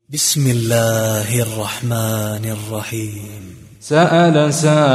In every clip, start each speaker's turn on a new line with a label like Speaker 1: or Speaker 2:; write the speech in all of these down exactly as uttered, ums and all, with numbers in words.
Speaker 1: بسم الله الرحمن الرحيم.
Speaker 2: سأل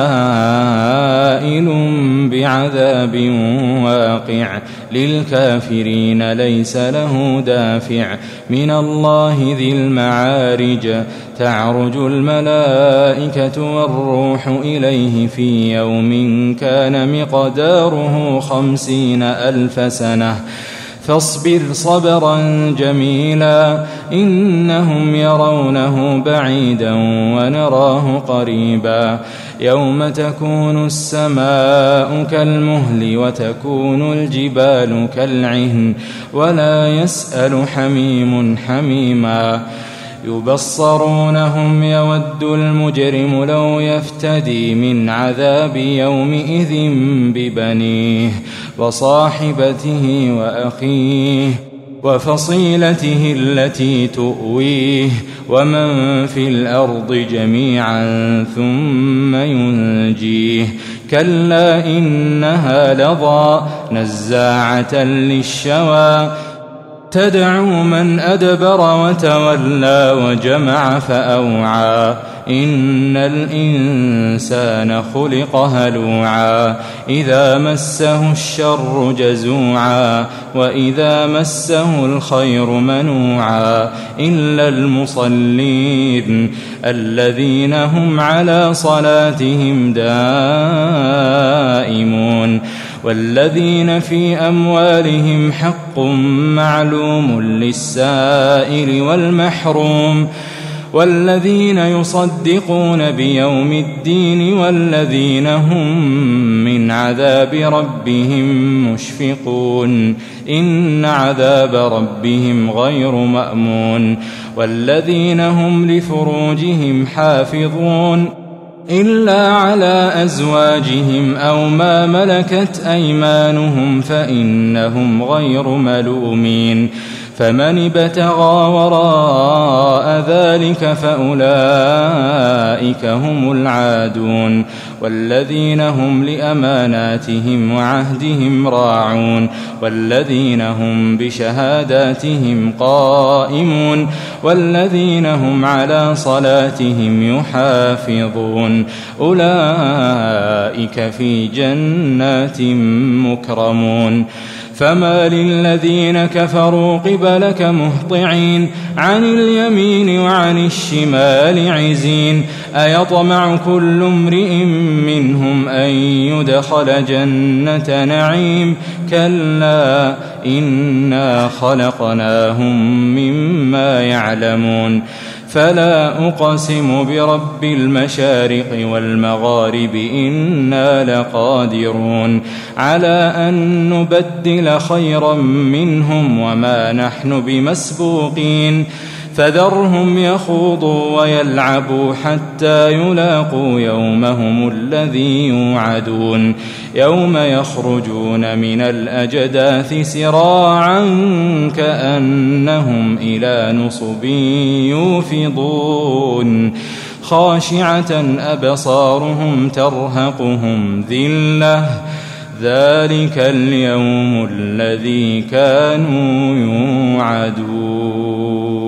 Speaker 2: سائل بعذاب واقع للكافرين ليس له دافع من الله ذي المعارج تعرج الملائكة والروح إليه في يوم كان مقداره خمسين ألف سنة فاصبر صبرا جميلا إنهم يرونه بعيدا ونراه قريبا يوم تكون السماء كالمهل وتكون الجبال كالعهن ولا يسأل حميم حميما يبصرونهم يود المجرم لو يفتدي من عذاب يومئذ ببنيه وصاحبته وأخيه وفصيلته التي تؤويه ومن في الأرض جميعا ثم ينجيه كلا إنها لظى نزاعة للشوى تدعو من أدبر وتولى وجمع فأوعى إن الإنسان خلق هلوعا إذا مسه الشر جزوعا وإذا مسه الخير منوعا إلا المصلين الذين هم على صلاتهم دائمون والذين في أموالهم حق معلوم للسائل والمحروم والذين يصدقون بيوم الدين والذين هم من عذاب ربهم مشفقون إن عذاب ربهم غير مأمون والذين هم لفروجهم حافظون إلا على أزواجهم أو ما ملكت أيمانهم فإنهم غير ملومين فمن ابتغى وراء ذلك فأولئك هم العادون والذين هم لأماناتهم وعهدهم راعون والذين هم بشهاداتهم قائمون والذين هم على صلاتهم يحافظون أولئك في جنات مكرمون فما للذين كفروا قبلك مهطعين عن اليمين وعن الشمال عزين أيطمع كل امرئ منهم أن يدخل جنة نعيم كلا إنا خلقناهم مما يعلمون فلا أقسم برب المشارق والمغارب إنا لقادرون على أن نبدل خيرا منهم وما نحن بمسبوقين فذرهم يخوضوا ويلعبوا حتى يلاقوا يومهم الذي يوعدون يوم يخرجون من الأجداث سراعا كأنهم إلى نصب يوفضون خاشعة أبصارهم ترهقهم ذلة ذلك اليوم الذي كانوا يوعدون.